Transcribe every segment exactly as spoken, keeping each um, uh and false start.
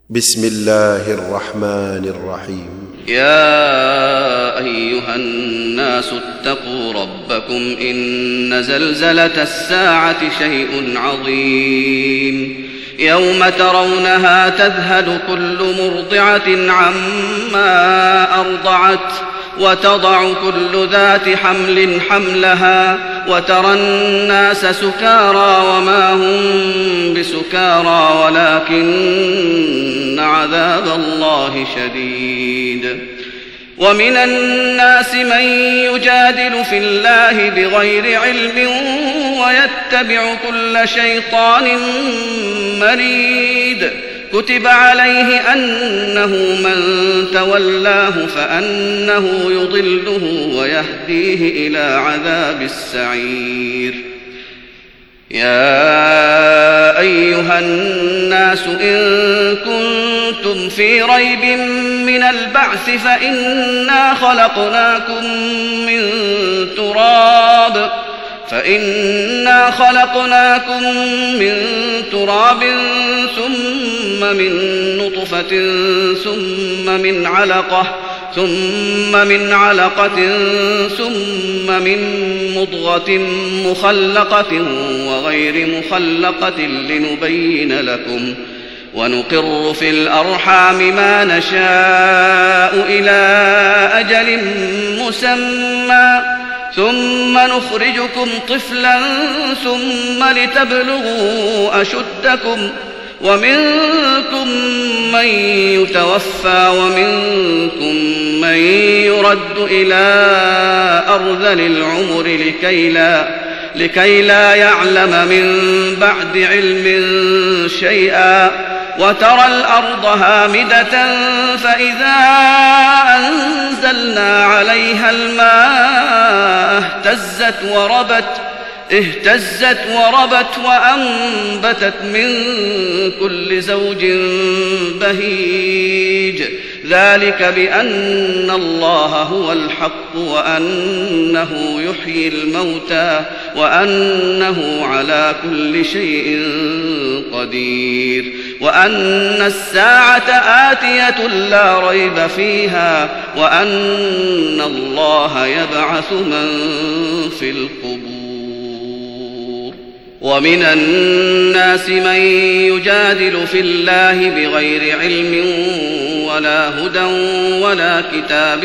بسم الله الرحمن الرحيم. يا أيها الناس اتقوا ربكم إن زلزلة الساعة شيء عظيم يوم ترونها تذهل كل مرضعة عما أرضعت وتضع كل ذات حمل حملها وترى الناس سكارى وما هم بسكارى ولكن عذاب الله شديد. ومن الناس من يجادل في الله بغير علم ويتبع كل شيطان مريد كتب عليه أنه من تولاه فأنه يضله ويهديه إلى عذاب السعير. يا أيها الناس إن كنتم في ريب من البعث فإنا خلقناكم من تراب فإنا خلقناكم من تراب ثم من نطفة ثم من علقة ثم من علقة ثم من مضغة مخلقة وغير مخلقة لنبين لكم ونقر في الأرحام ما نشاء إلى أجل مسمى ثم نخرجكم طفلا ثم لتبلغوا أشدكم ومنكم من يتوفى ومنكم من يرد إلى أرذل العمر لكي لا, لكي لا يعلم من بعد علم شيئا وترى الأرض هامدة فإذا أنزلنا عليها الماء اهتزت وربت اهتزت وربت وأنبتت من كل زوج بهيج ذلك بأن الله هو الحق وأنه يحيي الموتى وأنه على كل شيء قدير وأن الساعة آتية لا ريب فيها وأن الله يبعث من في القبور. ومن الناس من يجادل في الله بغير علم ولا هدى ولا كتاب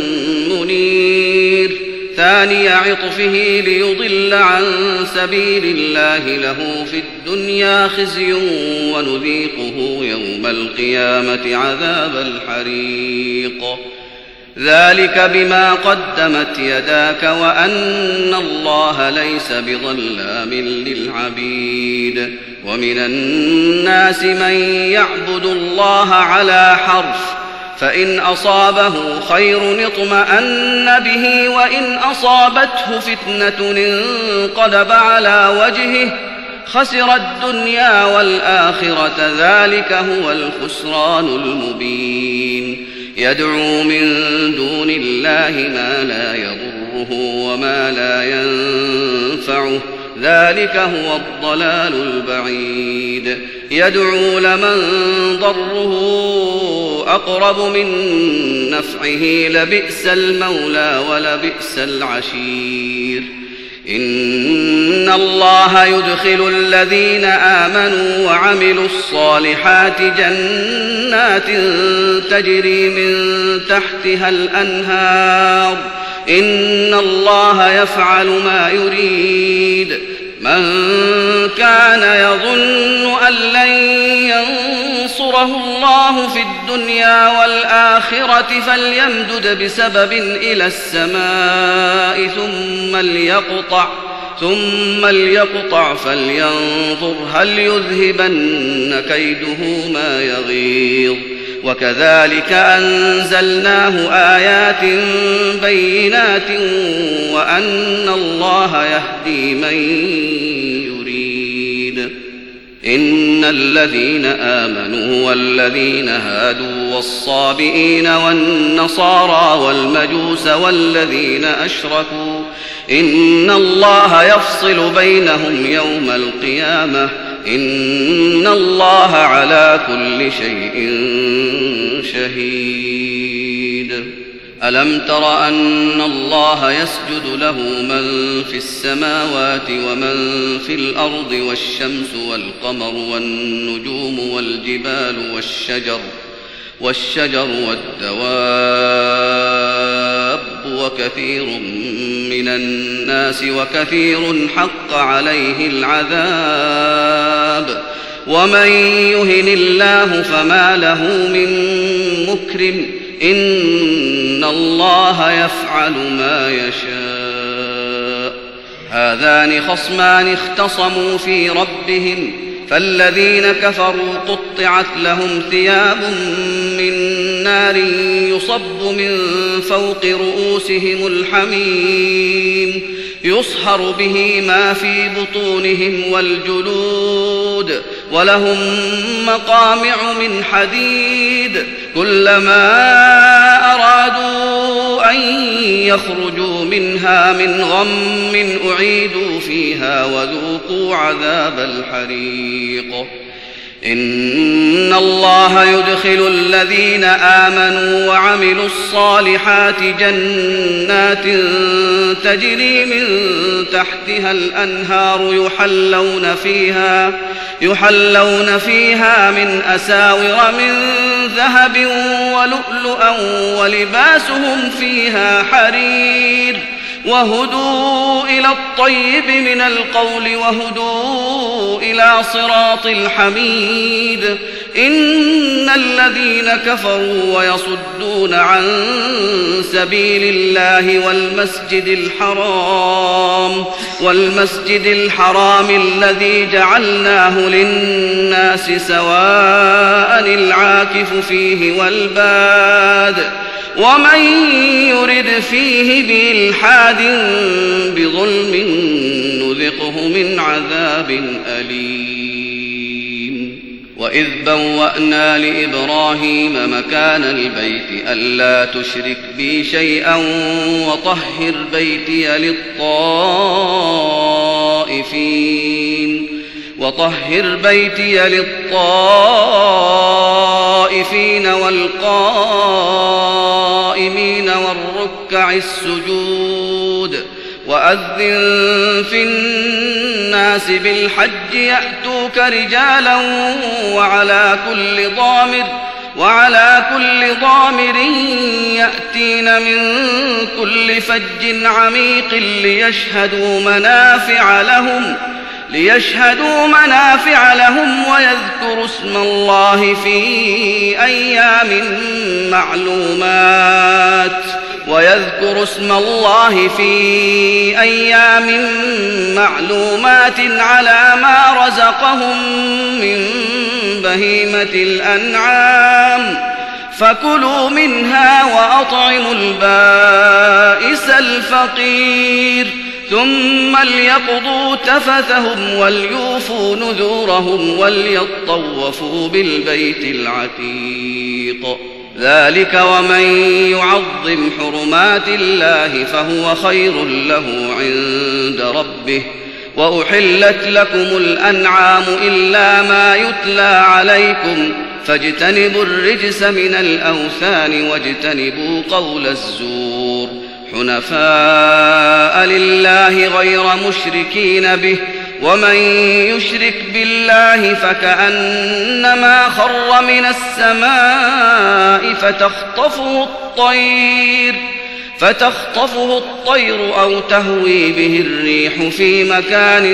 منير ثاني عطفه ليضل عن سبيل الله له في الدنيا خزي ونذيقه يوم القيامة عذاب الحريق ذلك بما قدمت يداك وأن الله ليس بظلام للعبيد. ومن الناس من يعبد الله على حرف فإن أصابه خير اطمأن به وإن أصابته فتنة انقلب على وجهه خسر الدنيا والآخرة ذلك هو الخسران المبين. يدعو من دون الله ما لا يضره وما لا ينفعه ذلك هو الضلال البعيد. يدعو لمن ضره أقرب من نفعه لبئس المولى ولبئس العشير. إن الله يدخل الذين آمنوا وعملوا الصالحات جنات تجري من تحتها الأنهار إن الله يفعل ما يريد. من كان يظن أن لن ينصره الله في الدنيا والآخرة فليمدد بسبب إلى السماء ثم ليقطع ثم ليقطع فلينظر هل يذهبن كيده ما يغيظ. وكذلك أنزلناه آيات بينات وأن الله يهدي من يريد. إن الذين آمنوا والذين هادوا والصابئين والنصارى والمجوس والذين أشركوا إن الله يفصل بينهم يوم القيامة إن الله على كل شيء شهيد. ألم تر أن الله يسجد له من في السماوات ومن في الأرض والشمس والقمر والنجوم والجبال والشجر والشجر والدواب وكثير من الناس وكثير حق عليه العذاب ومن يهن الله فما له من مكرم إن الله يفعل ما يشاء. هذان خصمان اختصموا في ربهم فالذين كفروا قطعت لهم ثياب من نار يصب من فوق رؤوسهم الحميم يصهر به ما في بطونهم والجلود ولهم مقامع من حديد كلما أرادوا أن يخرجوا منها من غم أعيدوا فيها وذوقوا عذاب الحريق. إن الله يدخل الذين آمنوا وعملوا الصالحات جنات تجري من تحتها الأنهار يحلون فيها يحلون فيها من أساور من ذهب ولؤلؤا ولباسهم فيها حرير وهدوا إلى الطيب من القول وهدوا إلى صراط الحميد. إن الذين كفروا ويصدون عن سبيل الله والمسجد الحرام والمسجد الحرام الذي جعلناه للناس سواء العاكف فيه والباد ومن يرد فيه بإلحاد بظلم نذقه من عذاب أليم. وإذ بوأنا لإبراهيم مكان البيت ألا تشرك بي شيئا وطهر بيتي للطائفين وطهر بيتي للطائفين والقائمين والركع السجود. وأذن في الناس بالحج يأتوك رجالا وعلى كل ضامر وعلى كل ضامر يأتين من كل فج عميق ليشهدوا منافع لهم ليشهدوا منافع لهم ويذكروا اسم الله في أيام معلومات ويذكروا اسم الله في أيام معلومات على ما رزقهم من بهيمة الأنعام فكلوا منها وأطعموا البائس الفقير ثم ليقضوا تفثهم وليوفوا نذورهم وليطوفوا بالبيت العتيق. ذلك ومن يعظم حرمات الله فهو خير له عند ربه. وأحلت لكم الأنعام إلا ما يتلى عليكم فاجتنبوا الرجس من الأوثان واجتنبوا قول الزور حنفاء لله غير مشركين به ومن يشرك بالله فكأنما خر من السماء فتخطفه الطير فتخطفه الطير أو تهوي به الريح في مكان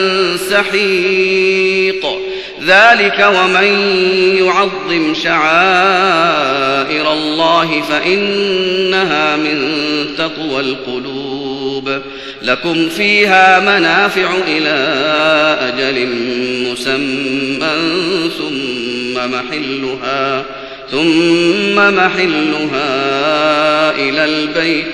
سحيق. ذلك ومن يعظم شعائر الله فإنها من تقوى القلوب. لكم فيها منافع إلى أجل مسمى ثم محلها ثم محلها إلى البيت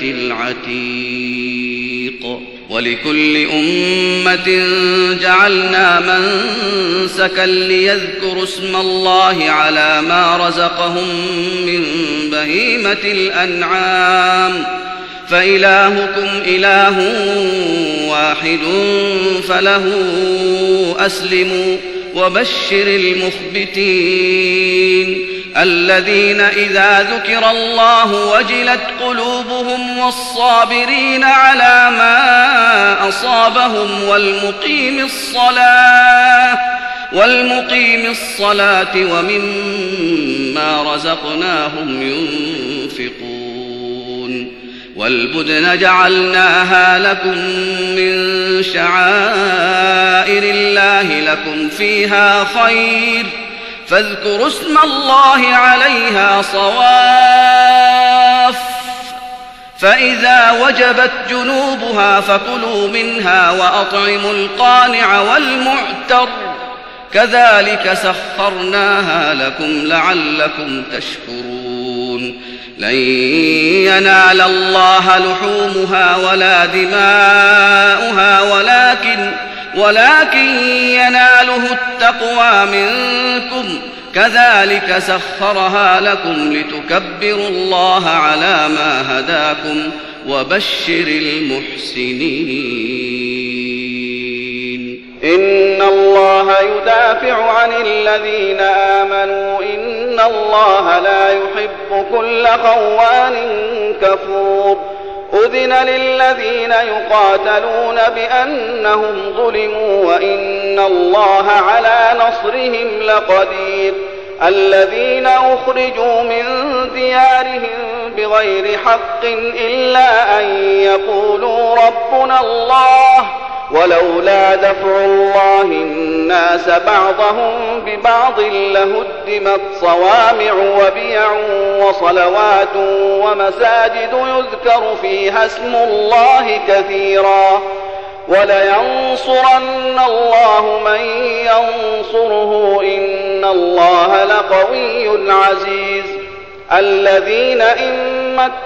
العتيق. ولكل أمة جعلنا منسكا ليذكروا اسم الله على ما رزقهم من بهيمة الأنعام فإلهكم إله واحد فله أسلموا وبشر المخبتين الذين إذا ذكر الله وجلت قلوبهم والصابرين على ما أصابهم والمقيم الصلاة والمقيم الصلاة ومما رزقناهم ينفقون والبدن جعلناها لكم من شعائر الله لكم فيها خير فاذكروا اسم الله عليها صواف فإذا وجبت جنوبها فكلوا منها وأطعموا القانع والمعتر كذلك سخرناها لكم لعلكم تشكرون لن ينال الله لحومها ولا دماؤها ولكن ولكن يناله التقوى منكم كذلك سخرها لكم لتكبروا الله على ما هداكم وبشر المحسنين إن الله يدافع عن الذين آمنوا إن الله لا يحب كل خوان كفور أذن للذين يقاتلون بأنهم ظلموا وإن الله على نصرهم لقدير الذين أخرجوا من ديارهم بغير حق إلا أن يقولوا ربنا الله ولولا دفع الله الناس بعضهم ببعض لهدمت صوامع وبيع وصلوات ومساجد يذكر فيها اسم الله كثيرا ولينصرن الله من ينصره إن الله لقوي عزيز الذين إن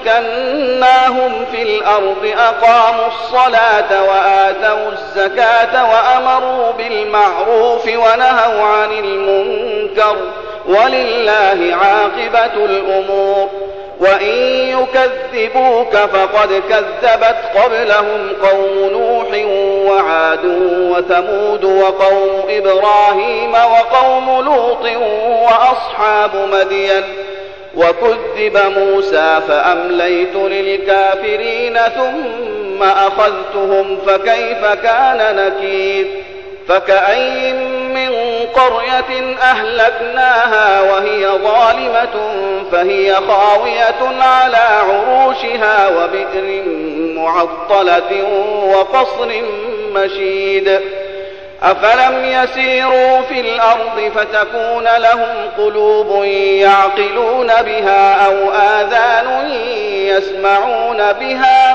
مكناهم في الأرض أقاموا الصلاة وآتوا الزكاة وأمروا بالمعروف ونهوا عن المنكر ولله عاقبة الأمور وإن يكذبوك فقد كذبت قبلهم قوم نوح وعاد وثمود وقوم إبراهيم وقوم لوط وأصحاب مدين وكذب موسى فأمليت للكافرين ثم أخذتهم فكيف كان نكير فكأين من قرية أهلكناها وهي ظالمة فهي خاوية على عروشها وبئر معطلة وقصر مشيد أفلم يسيروا في الأرض فتكون لهم قلوب يعقلون بها أو آذان يسمعون بها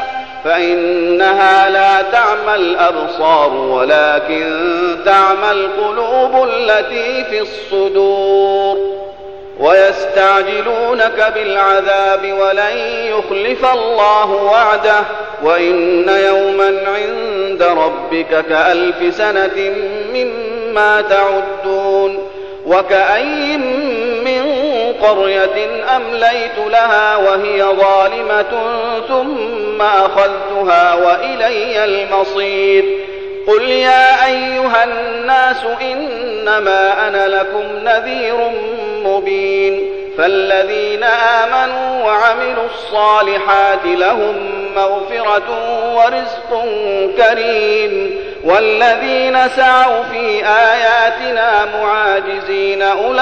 فإنها لا تعمى الأبصار ولكن تعمى القلوب التي في الصدور ويستعجلونك بالعذاب ولن يخلف الله وعده وإن يوما عند ربك كألف سنة مما تعدون وكأين من قرية أمليت لها وهي ظالمة ثم أخذتها وإلي المصير قل يا أيها الناس إنما أنا لكم نذير مبين فالذين آمنوا وعملوا الصالحات لهم مغفرة ورزق كريم والذين سعوا في آياتنا معاجزين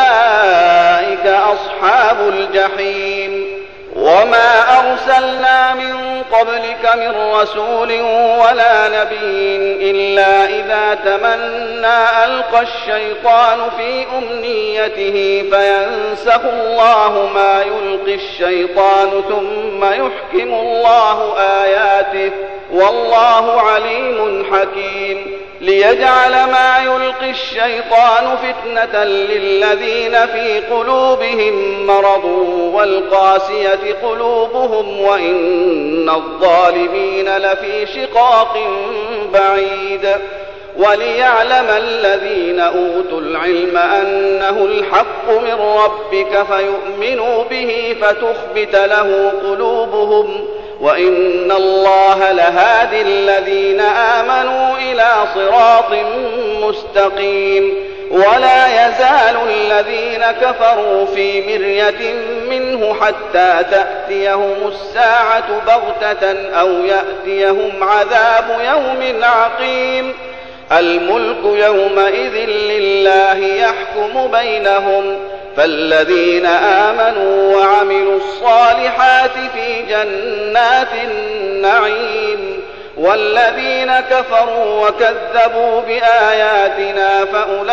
أولئك أصحاب الجحيم وما أرسلنا من قبلك من رسول ولا نبي إلا إذا تمنى ألقى الشيطان في أمنيته فينسخ الله ما يلقي الشيطان ثم يحكم الله آياته والله عليم حكيم ليجعل ما يلقي الشيطان فتنة للذين في قلوبهم مرض والقاسية قلوبهم وإن الظالمين لفي شقاق بعيد وليعلم الذين أوتوا العلم أنه الحق من ربك فيؤمنوا به فتخبت له قلوبهم وإن الله لهادي الذين آمنوا إلى صراط مستقيم ولا يزال الذين كفروا في مرية منه حتى تأتيهم الساعة بغتة أو يأتيهم عذاب يوم عقيم الملك يومئذ لله يحكم بينهم فالذين آمنوا وعملوا الصالحات في جنات النعيم والذين كفروا وكذبوا بآياتنا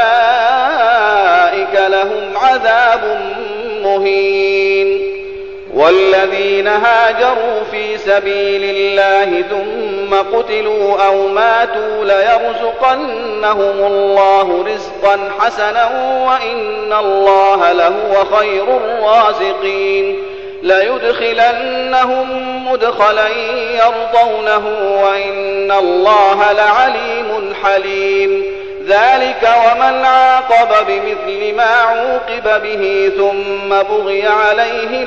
فأولئك لهم عذاب مهين والذين هاجروا في سبيل الله ثم قتلوا أو ماتوا ليرزقنهم الله رزقا حسنا وإن الله لهو خير الرازقين ليدخلنهم مدخلا يرضونه وإن الله لعليم حليم ذلك ومن عاقب بمثل ما عوقب به ثم بغي عليه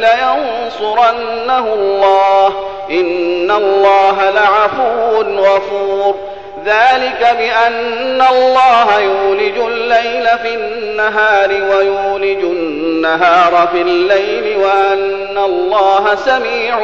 لينصرنه الله إن الله لعفو غفور ذلك بأن الله يولج الليل في النهار ويولج النهار في الليل وأن الله سميع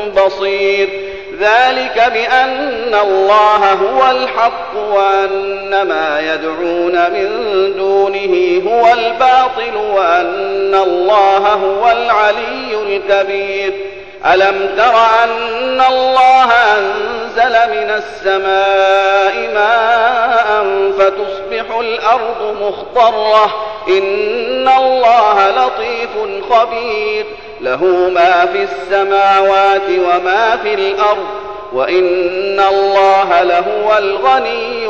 بصير ذلك بأن الله هو الحق وأن ما يدعون من دونه هو الباطل وأن الله هو العلي الكبير ألم تر أن الله أنزل من السماء ماء فتصبح الأرض مخضرة إن الله لطيف خبير له ما في السماوات وما في الأرض وإن الله لهو الغني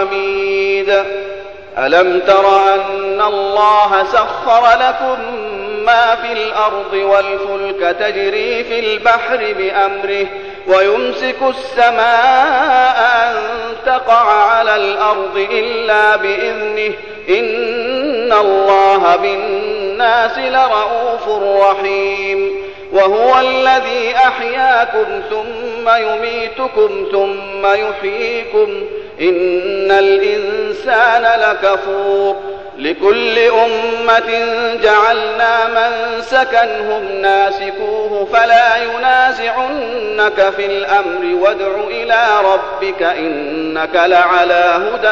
الحميد ألم تر أن الله سخر لكم ما في الأرض والفلك تجري في البحر بأمره ويمسك السماء أن تقع على الأرض إلا بإذنه إن الله بالناس لرؤوف رحيم وهو الذي أحياكم ثم يميتكم ثم يحييكم إن الإنسان لكفور لكل أمة جعلنا من سكنهم ناسكوه فلا ينازعنك في الأمر وادع إلى ربك إنك لعلى هدى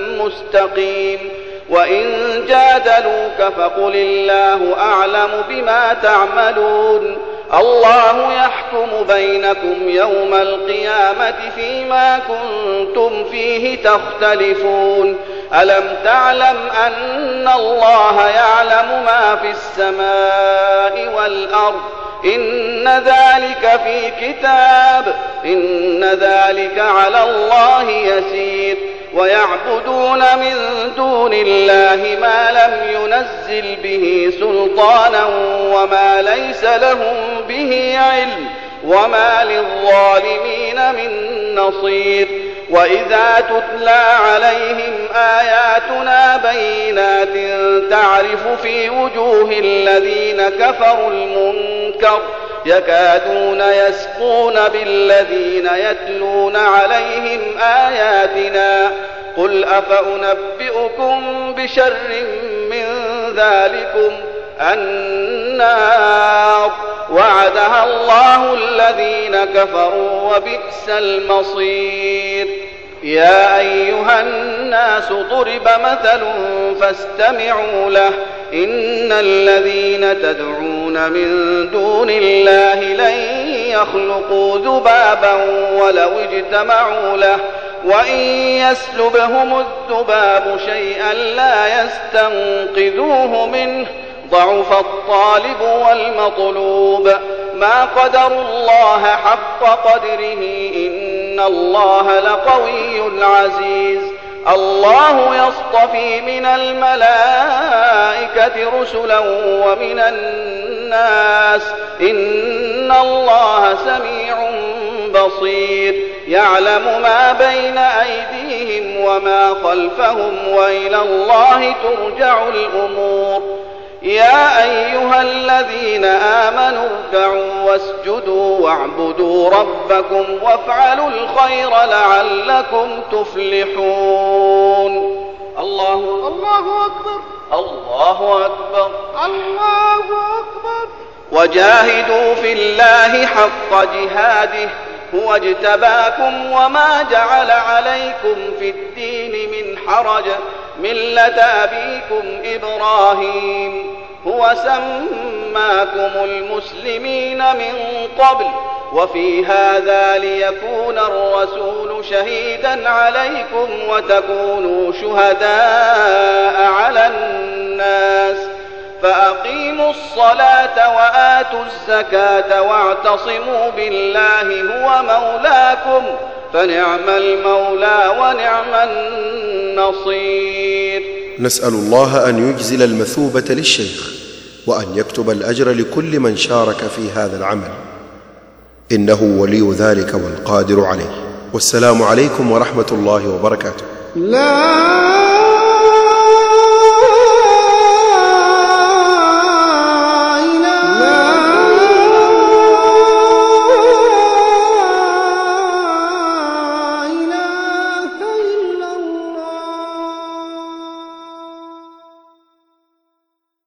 مستقيم وإن جادلوك فقل الله أعلم بما تعملون الله يحكم بينكم يوم القيامة فيما كنتم فيه تختلفون ألم تعلم أن الله يعلم ما في السماء والأرض إن ذلك في كتاب إن ذلك على الله يسير ويعبدون من دون الله ما لم ينزل به سلطانا وما ليس لهم به علم وما للظالمين من نصير وإذا تتلى عليهم آياتنا بينات تعرف في وجوه الذين كفروا المنكر يكادون يسقون بالذين يتلون عليهم آياتنا قل أفأنبئكم بشر من ذلكم النار وعدها الله الذين كفروا وبئس المصير يا أيها الناس ضرب مثل فاستمعوا له إن الذين تدعون من دون الله لن يخلقوا ذبابا ولو اجتمعوا له وإن يسلبهم الذباب شيئا لا يستنقذوه منه ضعف الطالب والمطلوب ما قدروا الله حق قدره إن الله لقوي عزيز الله يصطفي من الملائكة رسلا ومن الناس إن الله سميع بصير يعلم ما بين أيديهم وما خلفهم وإلى الله ترجع الأمور يا أيها الذين آمنوا اركعوا واسجدوا واعبدوا ربكم وافعلوا الخير لعلكم تفلحون الله الله أكبر الله أكبر الله أكبر. وجاهدوا في الله حق جهاده هو اجتباكم وما جعل عليكم في الدين من حرج ملة أبيكم إبراهيم هو سماكم المسلمين من قبل وفي هذا ليكون الرسول شهيدا عليكم وتكونوا شهداء على الناس فأقيموا الصلاة وآتوا الزكاة واعتصموا بالله هو مولاكم فنعم المولى ونعم النصير. نسأل الله أن يجزل المثوبة للشيخ وأن يكتب الأجر لكل من شارك في هذا العمل إنه ولي ذلك والقادر عليه. والسلام عليكم ورحمة الله وبركاته. لا